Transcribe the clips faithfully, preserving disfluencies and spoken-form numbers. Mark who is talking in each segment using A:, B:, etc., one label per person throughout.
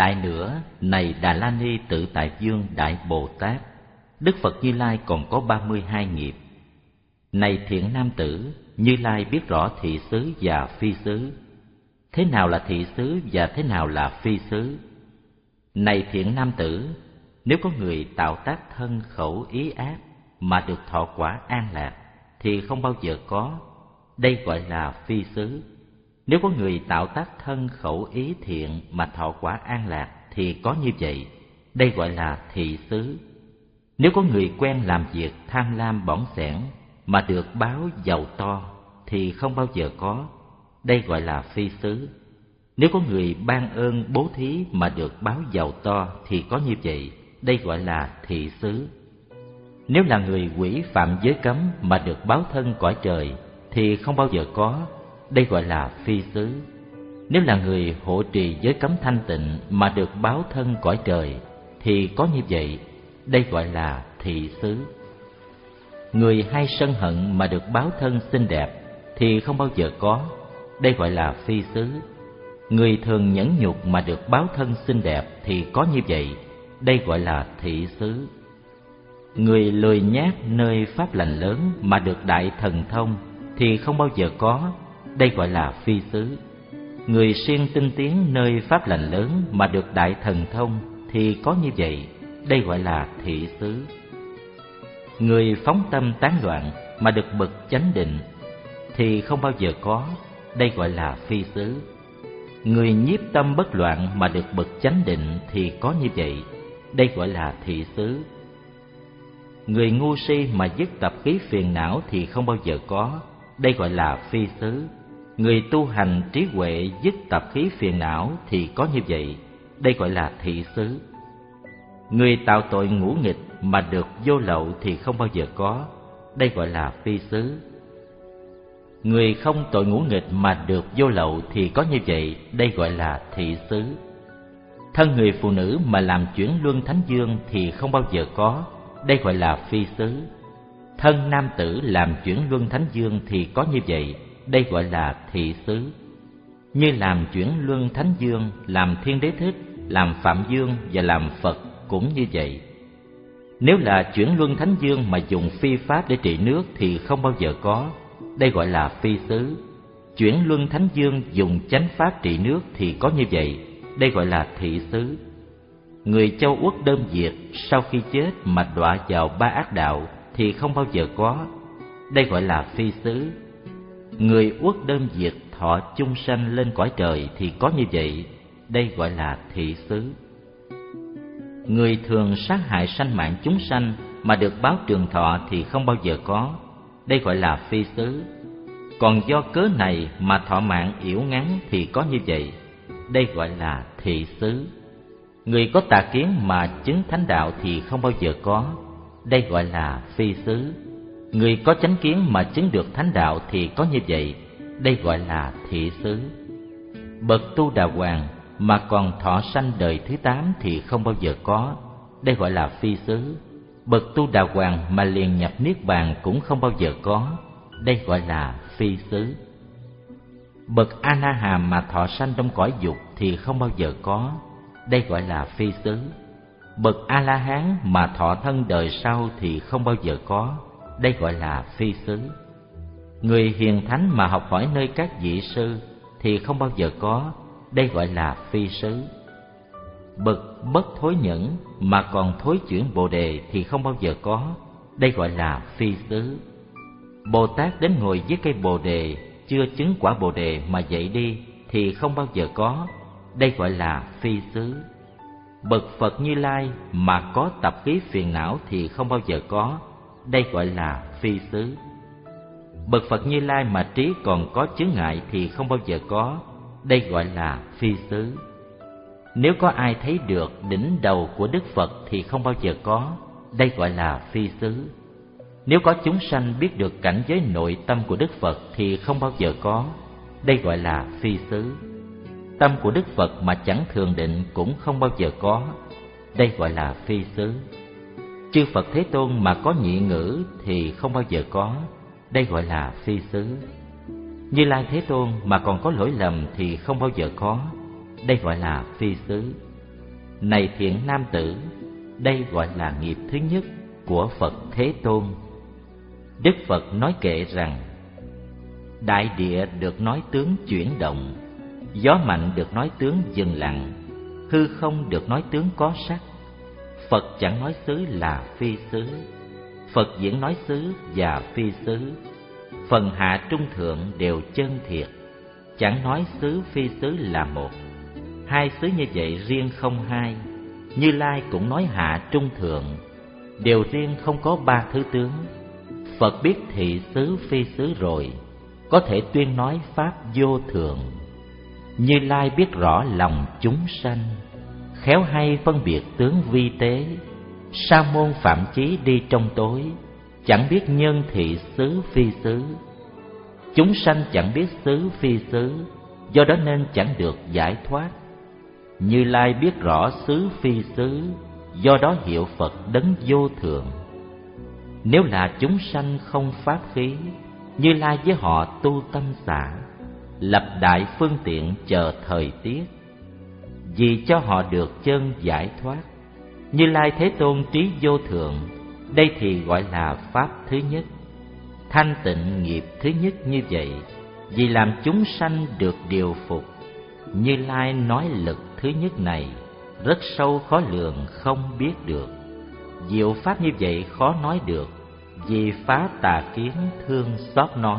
A: Lại nữa, này Đà La Ni Tự Tại Dương Đại Bồ Tát, Đức Phật Như Lai còn có ba mươi hai nghiệp. Này thiện nam tử, Như Lai biết rõ thị xứ và phi xứ. Thế nào là thị xứ và thế nào là phi xứ? Này thiện nam tử, nếu có người tạo tác thân khẩu ý ác mà được thọ quả an lạc thì không bao giờ có, đây gọi là phi xứ. Nếu có người tạo tác thân khẩu ý thiện mà thọ quả an lạc thì có như vậy, đây gọi là thị xứ. Nếu có người quen làm việc tham lam bỏng sẻn mà được báo giàu to thì không bao giờ có, đây gọi là phi xứ. Nếu có người ban ơn bố thí mà được báo giàu to thì có như vậy, đây gọi là thị xứ. Nếu là người quỷ phạm giới cấm mà được báo thân cõi trời thì không bao giờ có, đây gọi là phi xứ. Nếu là người hộ trì giới cấm thanh tịnh mà được báo thân cõi trời thì có như vậy, đây gọi là thị xứ. Người hay sân hận mà được báo thân xinh đẹp thì không bao giờ có, đây gọi là phi xứ. Người thường nhẫn nhục mà được báo thân xinh đẹp thì có như vậy, đây gọi là thị xứ. Người lười nhác nơi pháp lành lớn mà được đại thần thông thì không bao giờ có, đây gọi là phi xứ. Người siêng tinh tiến nơi pháp lành lớn mà được đại thần thông thì có như vậy, đây gọi là thị xứ. Người phóng tâm tán loạn mà được bậc chánh định thì không bao giờ có, đây gọi là phi xứ. Người nhiếp tâm bất loạn mà được bậc chánh định thì có như vậy, đây gọi là thị xứ. Người ngu si mà dứt tập khí phiền não thì không bao giờ có, đây gọi là phi xứ. Người tu hành trí huệ dứt tập khí phiền não thì có như vậy, đây gọi là thị xứ. Người tạo tội ngũ nghịch mà được vô lậu thì không bao giờ có, đây gọi là phi xứ. Người không tội ngũ nghịch mà được vô lậu thì có như vậy, đây gọi là thị xứ. Thân người phụ nữ mà làm chuyển luân thánh dương thì không bao giờ có, đây gọi là phi xứ. Thân nam tử làm chuyển luân thánh dương thì có như vậy, đây gọi là thị xứ. Như làm chuyển luân thánh dương, làm thiên đế thích, làm phạm dương và làm Phật cũng như vậy. Nếu là chuyển luân thánh dương mà dùng phi pháp để trị nước thì không bao giờ có, đây gọi là phi xứ. Chuyển luân thánh dương dùng chánh pháp trị nước thì có như vậy, đây gọi là thị xứ. Người châu uất đơm diệt sau khi chết mà đọa vào ba ác đạo thì không bao giờ có, đây gọi là phi xứ. Người uất đơm diệt thọ chung sanh lên cõi trời thì có như vậy, đây gọi là thị xứ. Người thường sát hại sanh mạng chúng sanh mà được báo trường thọ thì không bao giờ có, đây gọi là phi xứ. Còn do cớ này mà thọ mạng yểu ngắn thì có như vậy, đây gọi là thị xứ. Người có tà kiến mà chứng thánh đạo thì không bao giờ có, đây gọi là phi xứ. Người có chánh kiến mà chứng được thánh đạo thì có như vậy, đây gọi là thị xứ. Bậc tu đà hoàng mà còn thọ sanh đời thứ tám thì không bao giờ có, đây gọi là phi xứ. Bậc tu đà hoàng mà liền nhập niết bàn cũng không bao giờ có, đây gọi là phi xứ. Bậc a na hàm mà thọ sanh trong cõi dục thì không bao giờ có, đây gọi là phi xứ. Bậc a la hán mà thọ thân đời sau thì không bao giờ có, đây gọi là phi xứ. Người hiền thánh mà học hỏi nơi các vị sư thì không bao giờ có, đây gọi là phi xứ. Bậc bất thối nhẫn mà còn thối chuyển bồ đề thì không bao giờ có, đây gọi là phi xứ. Bồ Tát đến ngồi dưới cây bồ đề chưa chứng quả bồ đề mà dậy đi thì không bao giờ có, đây gọi là phi xứ. Bậc Phật Như Lai mà có tập khí phiền não thì không bao giờ có, đây gọi là phi xứ. Bậc Phật Như Lai mà trí còn có chướng ngại thì không bao giờ có, đây gọi là phi xứ. Nếu có ai thấy được đỉnh đầu của Đức Phật thì không bao giờ có, đây gọi là phi xứ. Nếu có chúng sanh biết được cảnh giới nội tâm của Đức Phật thì không bao giờ có, đây gọi là phi xứ. Tâm của Đức Phật mà chẳng thường định cũng không bao giờ có, đây gọi là phi xứ. Chư Phật Thế Tôn mà có nhị ngữ thì không bao giờ có, đây gọi là phi xứ. Như Lai Thế Tôn mà còn có lỗi lầm thì không bao giờ có, đây gọi là phi xứ. Này thiện nam tử, đây gọi là nghiệp thứ nhất của Phật Thế Tôn. Đức Phật nói kệ rằng: đại địa được nói tướng chuyển động, gió mạnh được nói tướng dừng lặng, hư không được nói tướng có sắc. Phật chẳng nói xứ là phi xứ, Phật diễn nói xứ và phi xứ. Phần hạ trung thượng đều chân thiệt, chẳng nói xứ phi xứ là một. Hai xứ như vậy riêng không hai, Như Lai cũng nói hạ trung thượng, đều riêng không có ba thứ tướng. Phật biết thị xứ phi xứ rồi, có thể tuyên nói pháp vô thường. Như Lai biết rõ lòng chúng sanh, khéo hay phân biệt tướng vi tế. Sa môn phạm chí đi trong tối, chẳng biết nhân thị xứ phi xứ. Chúng sanh chẳng biết xứ phi xứ, do đó nên chẳng được giải thoát. Như Lai biết rõ xứ phi xứ, do đó hiệu Phật đấng vô thường. Nếu là chúng sanh không pháp khí, Như Lai với họ tu tâm xả, lập đại phương tiện chờ thời tiết, vì cho họ được chân giải thoát. Như Lai Thế Tôn trí vô thượng, đây thì gọi là pháp thứ nhất. Thanh tịnh nghiệp thứ nhất như vậy, vì làm chúng sanh được điều phục. Như Lai nói lực thứ nhất này, rất sâu khó lường không biết được. Diệu pháp như vậy khó nói được, vì phá tà kiến thương xót nói.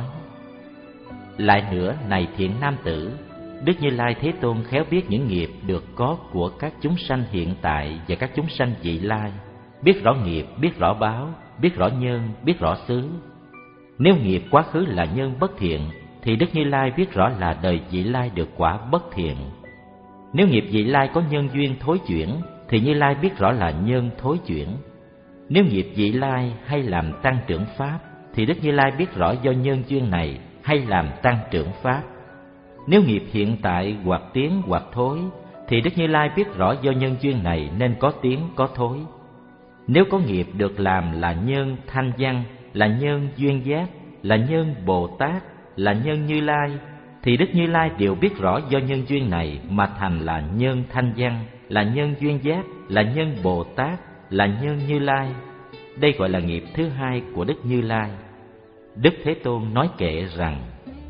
A: Lại nữa, này thiện nam tử, Đức Như Lai Thế Tôn khéo biết những nghiệp được có của các chúng sanh hiện tại và các chúng sanh vị lai, biết rõ nghiệp, biết rõ báo, biết rõ nhân, biết rõ xứ. Nếu nghiệp quá khứ là nhân bất thiện, thì Đức Như Lai biết rõ là đời vị lai được quả bất thiện. Nếu nghiệp vị lai có nhân duyên thối chuyển, thì Như Lai biết rõ là nhân thối chuyển. Nếu nghiệp vị lai hay làm tăng trưởng pháp, thì Đức Như Lai biết rõ do nhân duyên này hay làm tăng trưởng pháp. Nếu nghiệp hiện tại hoặc tiến hoặc thối, thì Đức Như Lai biết rõ do nhân duyên này nên có tiến có thối. Nếu có nghiệp được làm là nhân thanh văn, là nhân duyên giác, là nhân Bồ Tát, là nhân Như Lai, thì Đức Như Lai đều biết rõ do nhân duyên này mà thành là nhân thanh văn, là nhân duyên giác, là nhân Bồ Tát, là nhân Như Lai. Đây gọi là nghiệp thứ hai của Đức Như Lai. Đức Thế Tôn nói kệ rằng: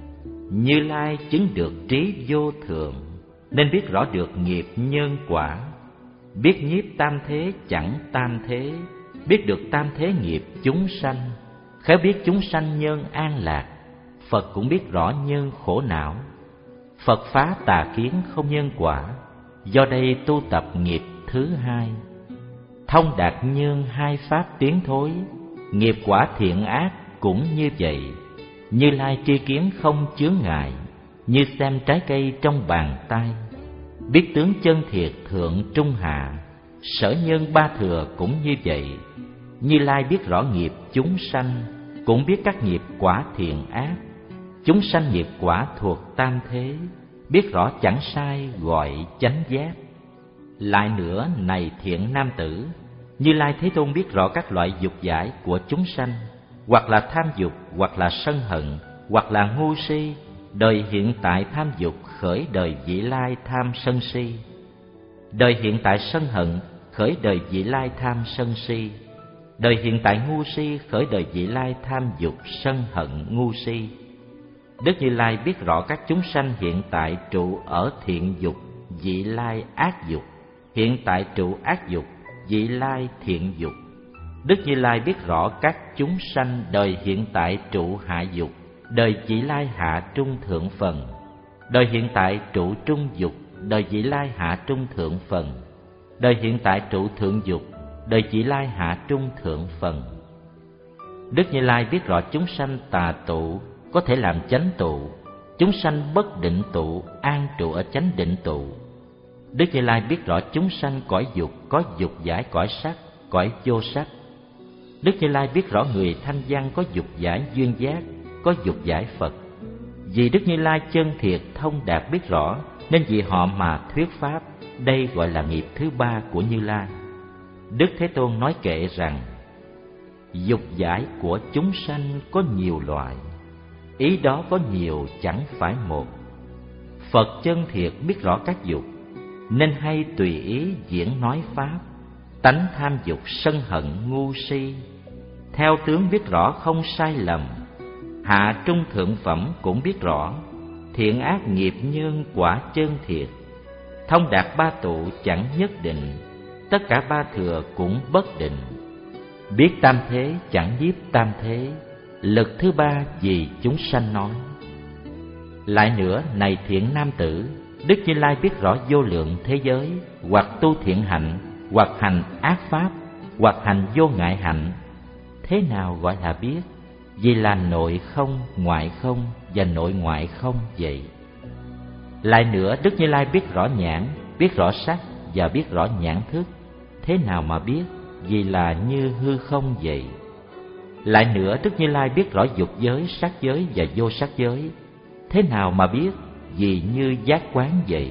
A: Như Lai chứng được trí vô thượng, nên biết rõ được nghiệp nhân quả. Biết nhiếp tam thế chẳng tam thế, biết được tam thế nghiệp chúng sanh. Khéo biết chúng sanh nhân an lạc, Phật cũng biết rõ nhân khổ não. Phật phá tà kiến không nhân quả, do đây tu tập nghiệp thứ hai. Thông đạt nhân hai pháp tiến thối, nghiệp quả thiện ác cũng như vậy. Như Lai tri kiến không chướng ngại, như xem trái cây trong bàn tay. Biết tướng chân thiệt thượng trung hạ, sở nhân ba thừa cũng như vậy. Như Lai biết rõ nghiệp chúng sanh, cũng biết các nghiệp quả thiện ác. Chúng sanh nghiệp quả thuộc tam thế, biết rõ chẳng sai gọi chánh giác. Lại nữa, này thiện nam tử, Như Lai Thế Tôn biết rõ các loại dục giải của chúng sanh, hoặc là tham dục, hoặc là sân hận, hoặc là ngu si. Đời hiện tại tham dục khởi đời vị lai tham sân si. Đời hiện tại sân hận khởi đời vị lai tham sân si. Đời hiện tại ngu si khởi đời vị lai tham dục sân hận ngu si. Đức Như Lai biết rõ các chúng sanh hiện tại trụ ở thiện dục, vị lai ác dục, hiện tại trụ ác dục, vị lai thiện dục. Đức Như Lai biết rõ các chúng sanh đời hiện tại trụ hạ dục, đời vị lai hạ trung thượng phần, đời hiện tại trụ trung dục, đời vị lai hạ trung thượng phần, đời hiện tại trụ thượng dục, đời vị lai hạ trung thượng phần. Đức Như Lai biết rõ chúng sanh tà tụ có thể làm chánh tụ, chúng sanh bất định tụ an trụ ở chánh định tụ. Đức Như Lai biết rõ chúng sanh cõi dục có dục giải cõi sắc, cõi vô sắc. Đức Như Lai biết rõ người thanh văn có dục giải duyên giác, có dục giải Phật. Vì Đức Như Lai chân thiệt thông đạt biết rõ, nên vì họ mà thuyết pháp. Đây gọi là nghiệp thứ ba của Như Lai. Đức Thế Tôn nói kệ rằng: dục giải của chúng sanh có nhiều loại, ý đó có nhiều chẳng phải một. Phật chân thiệt biết rõ các dục, nên hay tùy ý diễn nói pháp. Tánh tham dục sân hận ngu si, theo tướng biết rõ không sai lầm. Hạ trung thượng phẩm cũng biết rõ, thiện ác nghiệp nhân quả chân thiệt. Thông đạt ba tụ chẳng nhất định, tất cả ba thừa cũng bất định. Biết tam thế chẳng nhiếp tam thế, lực thứ ba vì chúng sanh nói. Lại nữa, này thiện nam tử, Đức Như Lai biết rõ vô lượng thế giới, hoặc tu thiện hạnh, hoặc hành ác pháp, hoặc hành vô ngại hạnh. Thế nào gọi là biết? Vì là nội không, ngoại không và nội ngoại không vậy. Lại nữa, Đức Như Lai biết rõ nhãn, biết rõ sắc và biết rõ nhãn thức. Thế nào mà biết? Vì là như hư không vậy. Lại nữa, Đức Như Lai biết rõ dục giới, sắc giới và vô sắc giới. Thế nào mà biết? Vì như giác quán vậy.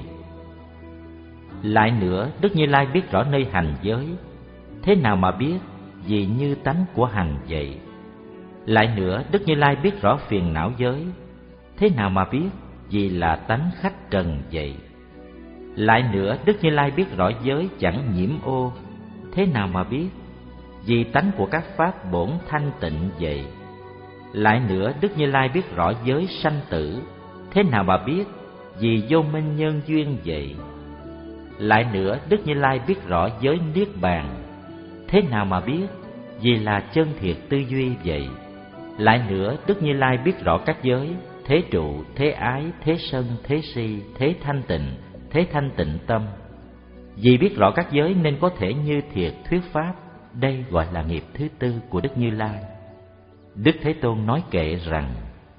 A: Lại nữa, Đức Như Lai biết rõ nơi hành giới. Thế nào mà biết? Vì như tánh của hành vậy. Lại nữa, Đức Như Lai biết rõ phiền não giới. Thế nào mà biết? Vì là tánh khách trần vậy. Lại nữa, Đức Như Lai biết rõ giới chẳng nhiễm ô. Thế nào mà biết? Vì tánh của các pháp bổn thanh tịnh vậy. Lại nữa, Đức Như Lai biết rõ giới sanh tử. Thế nào mà biết? Vì vô minh nhân duyên vậy. Lại nữa, Đức Như Lai biết rõ giới niết bàn. Thế nào mà biết? Vì là chân thiệt tư duy vậy. Lại nữa, Đức Như Lai biết rõ các giới: thế trụ, thế ái, thế sân, thế si, thế thanh tịnh, thế thanh tịnh tâm. Vì biết rõ các giới nên có thể như thiệt thuyết pháp. Đây gọi là nghiệp thứ tư của Đức Như Lai. Đức Thế Tôn nói kệ rằng: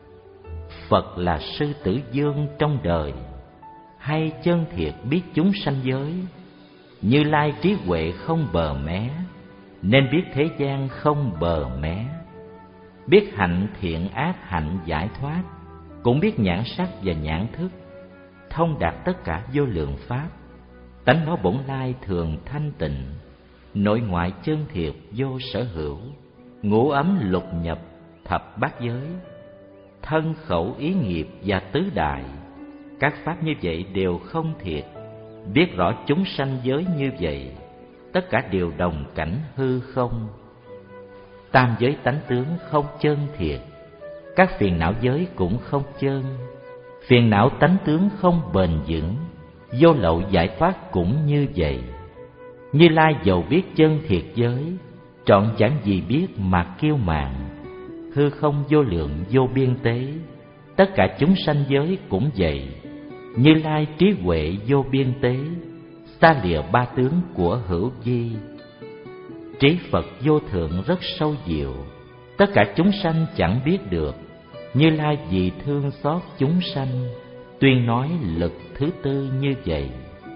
A: Phật là sư tử vương trong đời, hay chân thiệt biết chúng sanh giới. Như Lai trí huệ không bờ mé, nên biết thế gian không bờ mé. Biết hạnh thiện ác hạnh giải thoát, cũng biết nhãn sắc và nhãn thức. Thông đạt tất cả vô lượng pháp, tánh nó bổn lai thường thanh tịnh. Nội ngoại chân thiệt vô sở hữu, ngũ ấm lục nhập thập bát giới. Thân khẩu ý nghiệp và tứ đại, các pháp như vậy đều không thiệt. Biết rõ chúng sanh giới như vậy, tất cả đều đồng cảnh hư không. Tam giới tánh tướng không chân thiệt, các phiền não giới cũng không chân. Phiền não tánh tướng không bền vững, vô lậu giải thoát cũng như vậy. Như Lai dầu biết chân thiệt giới, trọn chẳng gì biết mà kiêu mạn. Hư không vô lượng vô biên tế, tất cả chúng sanh giới cũng vậy. Như Lai trí huệ vô biên tế, xa lìa ba tướng của hữu vi. Trí Phật vô thượng rất sâu diệu, tất cả chúng sanh chẳng biết được. Như Lai vì thương xót chúng sanh, tuyên nói lực thứ tư như vậy.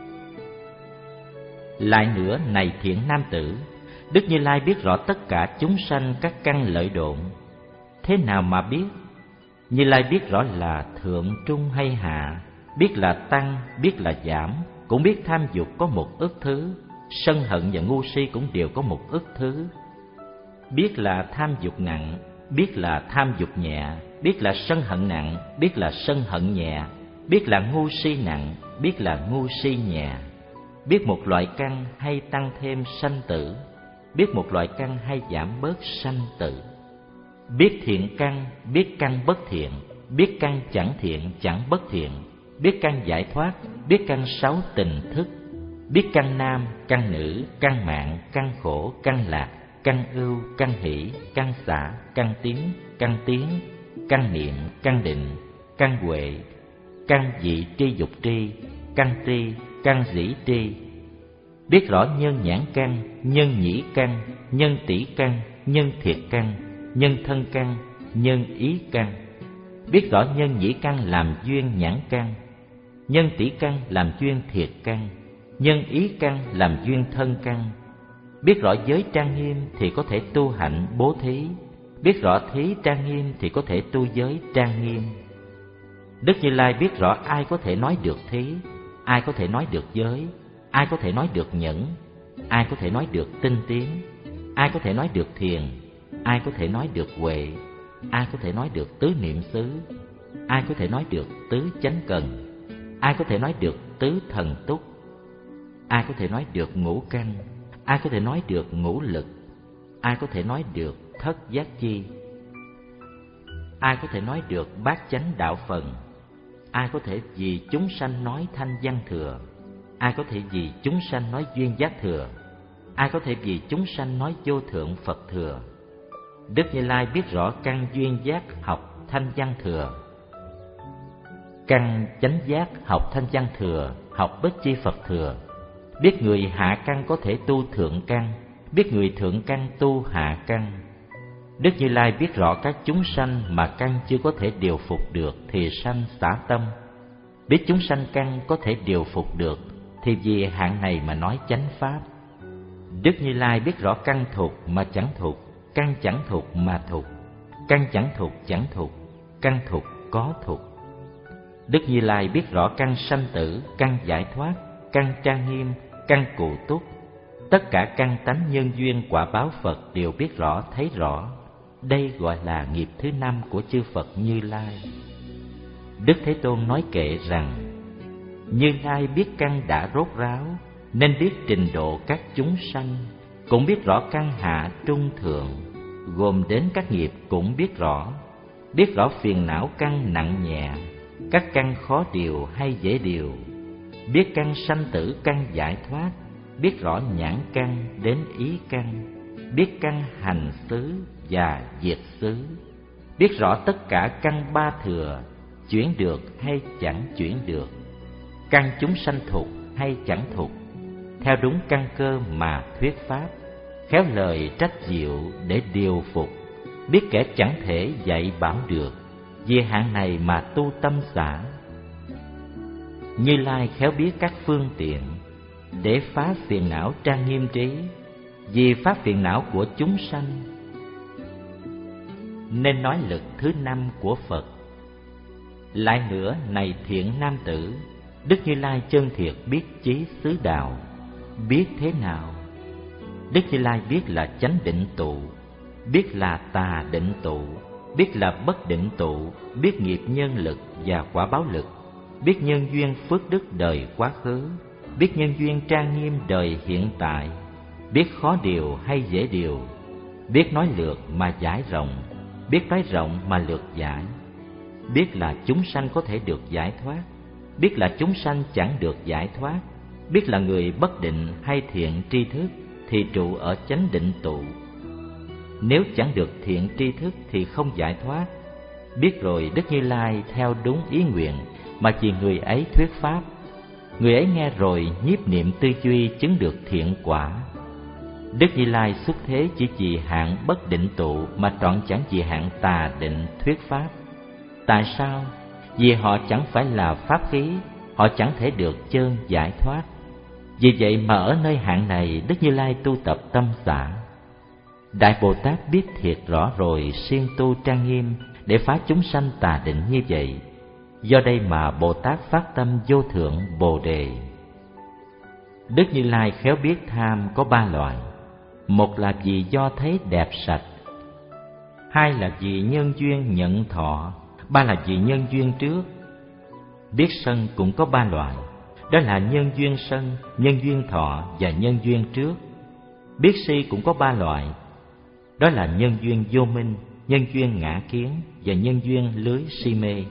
A: Lại nữa, này thiện nam tử, Đức Như Lai biết rõ tất cả chúng sanh các căn lợi độn. Thế nào mà biết? Như Lai biết rõ là thượng trung hay hạ, biết là tăng, biết là giảm, cũng biết tham dục có một ức thứ, sân hận và ngu si cũng đều có một ức thứ. Biết là tham dục nặng, biết là tham dục nhẹ, biết là sân hận nặng, biết là sân hận nhẹ, biết là ngu si nặng, biết là ngu si nhẹ. Biết một loại căn hay tăng thêm sanh tử, biết một loại căn hay giảm bớt sanh tử. Biết thiện căn, biết căn bất thiện, biết căn chẳng thiện chẳng bất thiện, biết căn giải thoát, biết căn sáu tình thức, biết căn nam, căn nữ, căn mạng, căn khổ, căn lạc, căn ưu, căn hỷ, căn xả, căn tiến, căn tiến, căn niệm, căn định, căn huệ, căn dị tri dục tri, căn tri, căn dĩ tri. Biết rõ nhân nhãn căn, nhân nhĩ căn, nhân tỷ căn, nhân thiệt căn, nhân thân căn, nhân ý căn. Biết rõ nhân nhĩ căn làm duyên nhãn căn, nhân tỷ căn làm duyên thiệt căn, nhân ý căn làm duyên thân căn. Biết rõ giới trang nghiêm thì có thể tu hạnh bố thí, biết rõ thí trang nghiêm thì có thể tu giới trang nghiêm. Đức Như Lai biết rõ ai có thể nói được thí, ai có thể nói được giới, ai có thể nói được nhẫn, ai có thể nói được tinh tiến, ai có thể nói được thiền, ai có thể nói được huệ, ai có thể nói được tứ niệm xứ, ai có thể nói được tứ chánh cần, ai có thể nói được tứ thần túc, ai có thể nói được ngũ căn, ai có thể nói được ngũ lực, ai có thể nói được thất giác chi, ai có thể nói được bát chánh đạo phần, ai có thể vì chúng sanh nói thanh văn thừa, ai có thể vì chúng sanh nói duyên giác thừa, ai có thể vì chúng sanh nói vô thượng Phật thừa. Đức Như Lai biết rõ căn duyên giác học thanh văn thừa, căn chánh giác học thanh văn thừa, học bích chi Phật thừa. Biết người hạ căn có thể tu thượng căn, biết người thượng căn tu hạ căn. Đức Như Lai biết rõ các chúng sanh mà căn chưa có thể điều phục được thì sanh xả tâm. Biết chúng sanh căn có thể điều phục được thì vì hạng này mà nói chánh pháp. Đức Như Lai biết rõ căn thục mà chẳng thục, căn chẳng thục mà thục, căn chẳng thục chẳng thục, căn thục có thục. Đức Như Lai biết rõ căn sanh tử, căn giải thoát, căn trang nghiêm, căn cụ túc. Tất cả căn tánh nhân duyên quả báo Phật đều biết rõ, thấy rõ. Đây gọi là nghiệp thứ năm của chư Phật Như Lai. Đức Thế Tôn nói kệ rằng: Như Lai biết căn đã rốt ráo, nên biết trình độ các chúng sanh, cũng biết rõ căn hạ trung thượng, gồm đến các nghiệp cũng biết rõ. Biết rõ phiền não căn nặng nhẹ, các căn khó điều hay dễ điều. Biết căn sanh tử, căn giải thoát, biết rõ nhãn căn đến ý căn, biết căn hành xứ và diệt xứ. Biết rõ tất cả căn ba thừa, chuyển được hay chẳng chuyển được, căn chúng sanh thục hay chẳng thục, theo đúng căn cơ mà thuyết pháp, khéo lời trách diệu để điều phục. Biết kẻ chẳng thể dạy bảo được, vì hạng này mà tu tâm xả. Như Lai khéo biết các phương tiện để phá phiền não trang nghiêm trí, vì phá phiền não của chúng sanh. Nên nói lực thứ năm của Phật. Lại nữa, này thiện nam tử, Đức Như Lai chân thiệt biết chí xứ đạo. Biết thế nào? Đức Như Lai biết là chánh định tụ, biết là tà định tụ, biết là bất định tụ, biết nghiệp nhân lực và quả báo lực, biết nhân duyên phước đức đời quá khứ, biết nhân duyên trang nghiêm đời hiện tại, biết khó điều hay dễ điều, biết nói lược mà giải rộng, biết nói rộng mà lược giải, biết là chúng sanh có thể được giải thoát, biết là chúng sanh chẳng được giải thoát, biết là người bất định hay thiện tri thức thì trụ ở chánh định tụ. Nếu chẳng được thiện tri thức thì không giải thoát. Biết rồi Đức Như Lai theo đúng ý nguyện mà vì người ấy thuyết pháp. Người ấy nghe rồi nhiếp niệm tư duy chứng được thiện quả. Đức Như Lai xuất thế chỉ vì hạng bất định tụ mà trọn chẳng vì hạng tà định thuyết pháp. Tại sao? Vì họ chẳng phải là pháp khí, họ chẳng thể được chơn giải thoát. Vì vậy mà ở nơi hạng này Đức Như Lai tu tập tâm xả. Đại Bồ Tát biết thiệt rõ rồi siêng tu trang nghiêm để phá chúng sanh tà định như vậy. Do đây mà Bồ Tát phát tâm vô thượng Bồ Đề. Đức Như Lai khéo biết tham có ba loại. Một là vì do thấy đẹp sạch, hai là vì nhân duyên nhận thọ, ba là vì nhân duyên trước. Biết sân cũng có ba loại, đó là nhân duyên sân, nhân duyên thọ và nhân duyên trước. Biết si cũng có ba loại, đó là nhân duyên vô minh, nhân duyên ngã kiến và nhân duyên lưới si mê.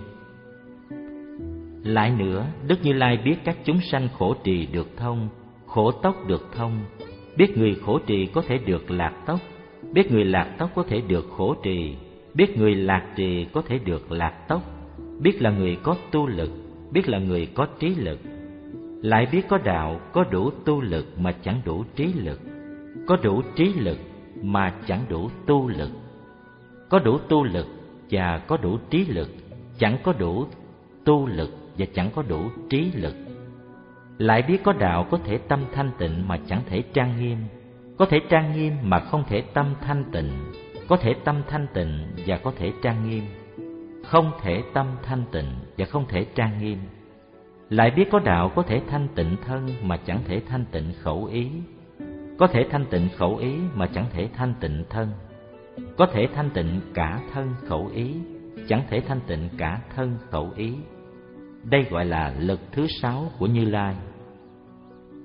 A: Lại nữa, Đức Như Lai biết các chúng sanh khổ trì được thông, khổ tốc được thông. Biết người khổ trì có thể được lạc tốc, biết người lạc tốc có thể được khổ trì, biết người lạc trì có thể được lạc tốc. Biết là người có tu lực, biết là người có trí lực. Lại biết có đạo có đủ tu lực mà chẳng đủ trí lực, có đủ trí lực mà chẳng đủ tu lực, có đủ tu lực và có đủ trí lực, chẳng có đủ tu lực và chẳng có đủ trí lực. Lại biết có đạo có thể tâm thanh tịnh mà chẳng thể trang nghiêm, có thể trang nghiêm mà không thể tâm thanh tịnh, có thể tâm thanh tịnh và có thể trang nghiêm, không thể tâm thanh tịnh và không thể trang nghiêm. Lại biết có đạo có thể thanh tịnh thân mà chẳng thể thanh tịnh khẩu ý, có thể thanh tịnh khẩu ý mà chẳng thể thanh tịnh thân, có thể thanh tịnh cả thân khẩu ý, chẳng thể thanh tịnh cả thân khẩu ý. Đây gọi là lực thứ sáu của Như Lai.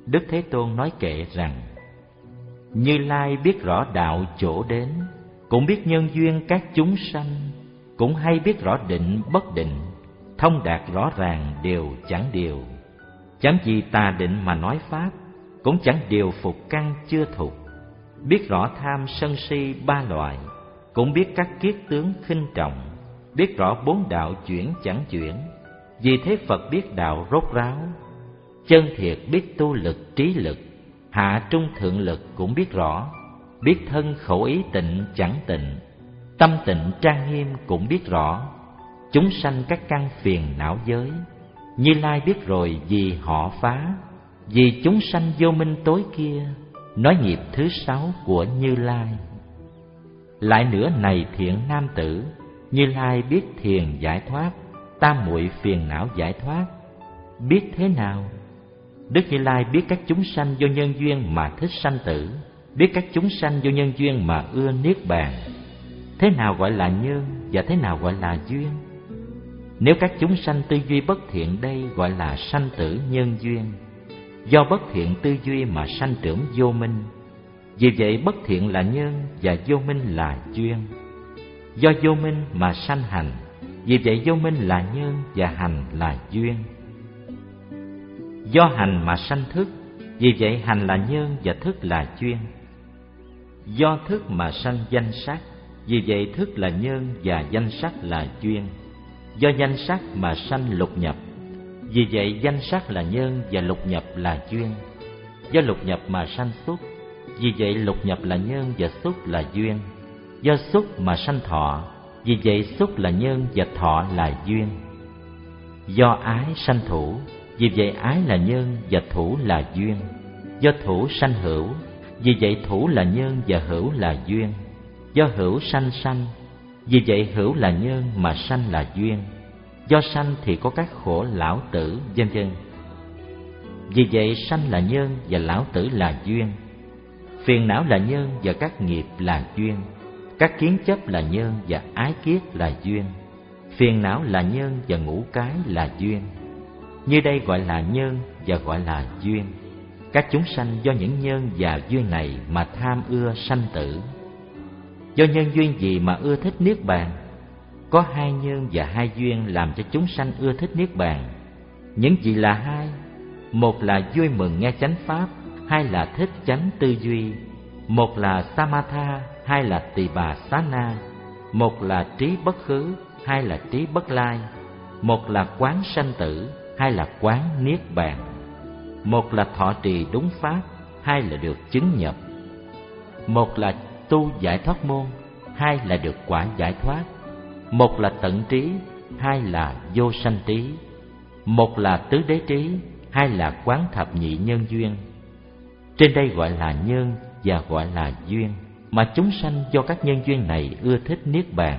A: Đức Thế Tôn nói kệ rằng: Như Lai biết rõ đạo chỗ đến, cũng biết nhân duyên các chúng sanh, cũng hay biết rõ định bất định, thông đạt rõ ràng đều chẳng điều. Chẳng vì tà định mà nói pháp, cũng chẳng điều phục căn chưa thục. Biết rõ tham sân si ba loại, cũng biết các kiết tướng khinh trọng. Biết rõ bốn đạo chuyển chẳng chuyển, vì thế Phật biết đạo rốt ráo. Chân thiệt biết tu lực trí lực, hạ trung thượng lực cũng biết rõ. Biết thân khẩu ý tịnh chẳng tịnh, tâm tịnh trang nghiêm cũng biết rõ. Chúng sanh các căn phiền não giới, Như Lai biết rồi vì họ phá. Vì chúng sanh vô minh tối kia, nói nghiệp thứ sáu của Như Lai. Lại nữa này thiện nam tử, Như Lai biết thiền giải thoát, tam muội phiền não giải thoát. Biết thế nào? Đức Như Lai biết các chúng sanh do nhân duyên mà thích sanh tử, biết các chúng sanh do nhân duyên mà ưa niết bàn. Thế nào gọi là nhân và thế nào gọi là duyên? Nếu các chúng sanh tư duy bất thiện đây gọi là sanh tử nhân duyên, do bất thiện tư duy mà sanh trưởng vô minh. Vì vậy bất thiện là nhân và vô minh là duyên. Do vô minh mà sanh hành, vì vậy vô minh là nhân và hành là duyên. Do hành mà sanh thức, vì vậy hành là nhân và thức là duyên. Do thức mà sanh danh sắc, vì vậy thức là nhân và danh sắc là duyên. Do danh sắc mà sanh lục nhập, vì vậy danh sắc là nhân và lục nhập là duyên. Do lục nhập mà sanh xúc, vì vậy lục nhập là nhân và xúc là duyên. Do xúc mà sanh thọ, vì vậy xúc là nhân và thọ là duyên. Do ái sanh thủ, vì vậy ái là nhân và thủ là duyên. Do thủ sanh hữu, vì vậy thủ là nhân và hữu là duyên. Do hữu sanh sanh, vì vậy hữu là nhân mà sanh là duyên. Do sanh thì có các khổ lão tử vân vân. Vì vậy sanh là nhân và lão tử là duyên. Phiền não là nhân và các nghiệp là duyên. Các kiến chấp là nhân và ái kiết là duyên. Phiền não là nhân và ngũ cái là duyên. Như đây gọi là nhân và gọi là duyên. Các chúng sanh do những nhân và duyên này mà tham ưa sanh tử. Do nhân duyên gì mà ưa thích niết bàn? Có hai nhân và hai duyên làm cho chúng sanh ưa thích niết bàn. Những gì là hai? Một là vui mừng nghe chánh pháp, hai là thích chánh tư duy. Một là samatha, hai là tỳ bà xá na. Một là trí bất khứ, hai là trí bất lai. Một là quán sanh tử, hai là quán niết bàn. Một là thọ trì đúng pháp, hai là được chứng nhập. Một là tu giải thoát môn, hai là được quả giải thoát. Một là tận trí, hai là vô sanh trí. Một là tứ đế trí, hai là quán thập nhị nhân duyên. Trên đây gọi là nhân và gọi là duyên, mà chúng sanh do các nhân duyên này ưa thích niết bàn.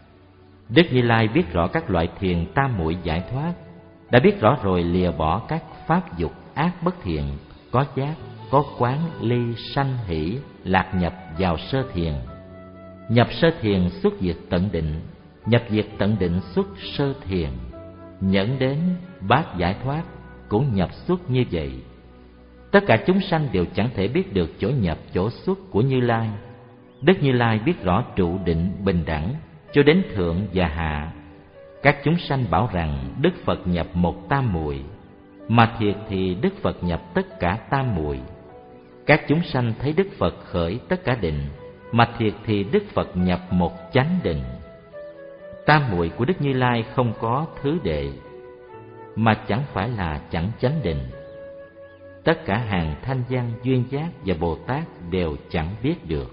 A: Đức Như Lai biết rõ các loại thiền tam muội giải thoát, đã biết rõ rồi lìa bỏ các pháp dục ác bất thiện, có giác, có quán, ly, sanh, hỷ, lạc nhập vào sơ thiền. Nhập sơ thiền xuất diệt tận định, nhập diệt tận định xuất sơ thiền. Nhẫn đến bát giải thoát cũng nhập xuất như vậy. Tất cả chúng sanh đều chẳng thể biết được chỗ nhập chỗ xuất của Như Lai. Đức Như Lai biết rõ trụ định bình đẳng cho đến thượng và hạ. Các chúng sanh bảo rằng Đức Phật nhập một tam muội, mà thiệt thì Đức Phật nhập tất cả tam muội. Các chúng sanh thấy Đức Phật khởi tất cả định, mà thiệt thì Đức Phật nhập một chánh định. Tam muội của Đức Như Lai không có thứ đệ, mà chẳng phải là chẳng chánh định. Tất cả hàng thanh văn, duyên giác và Bồ Tát đều chẳng biết được.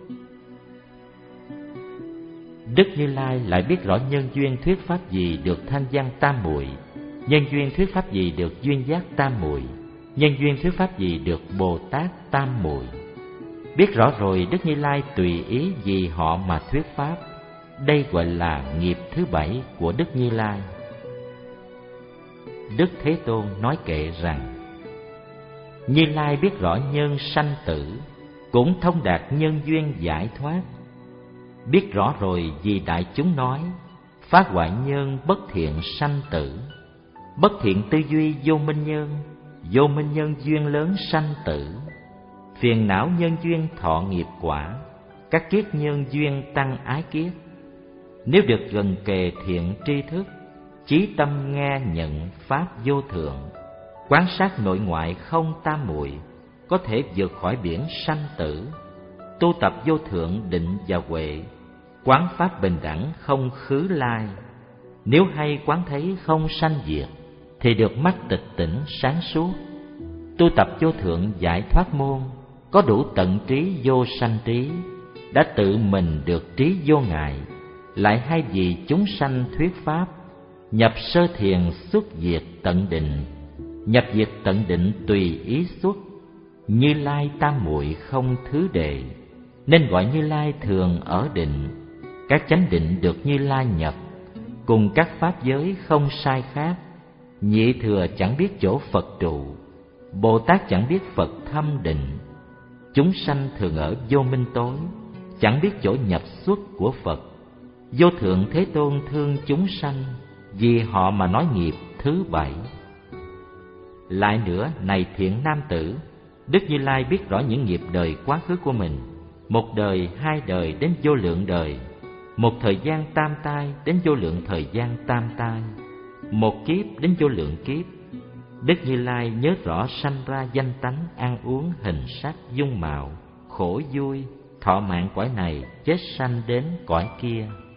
A: Đức Như Lai lại biết rõ nhân duyên thuyết pháp gì được thanh văn tam muội, nhân duyên thuyết pháp gì được duyên giác tam muội, nhân duyên thuyết pháp gì được Bồ Tát tam muội. Biết rõ rồi Đức Như Lai tùy ý vì họ mà thuyết pháp. Đây gọi là nghiệp thứ bảy của Đức Như Lai. Đức Thế Tôn nói kệ rằng: Như Lai biết rõ nhân sanh tử, cũng thông đạt nhân duyên giải thoát. Biết rõ rồi vì đại chúng nói, phá hoại nhân bất thiện sanh tử. Bất thiện tư duy vô minh nhân, vô minh nhân duyên lớn sanh tử, phiền não nhân duyên thọ nghiệp quả, các kiết nhân duyên tăng ái kiết. Nếu được gần kề thiện tri thức, chí tâm nghe nhận pháp vô thượng, quán sát nội ngoại không tam muội, có thể vượt khỏi biển sanh tử. Tu tập vô thượng định và huệ, quán pháp bình đẳng không khứ lai. Nếu hay quán thấy không sanh diệt, thì được mắt tịch tỉnh sáng suốt. Tu tập vô thượng giải thoát môn, có đủ tận trí vô sanh trí, đã tự mình được trí vô ngại. Lại hay vì chúng sanh thuyết pháp, nhập sơ thiền xuất diệt tận định, nhập diệt tận định tùy ý xuất. Như Lai tam muội không thứ đệ, nên gọi Như Lai thường ở định. Các chánh định được Như Lai nhập, cùng các pháp giới không sai khác. Nhị thừa chẳng biết chỗ Phật trụ, Bồ Tát chẳng biết Phật thâm định. Chúng sanh thường ở vô minh tối, chẳng biết chỗ nhập xuất của Phật. Vô thượng Thế Tôn thương chúng sanh, vì họ mà nói nghiệp thứ bảy. Lại nữa, này thiện nam tử, Đức Như Lai biết rõ những nghiệp đời quá khứ của mình, một đời, hai đời đến vô lượng đời, một thời gian tam tai đến vô lượng thời gian tam tai, một kiếp đến vô lượng kiếp. Đức Như Lai nhớ rõ sanh ra danh tánh, ăn uống, hình sắc, dung mạo, khổ vui, thọ mạng cõi này, chết sanh đến cõi kia.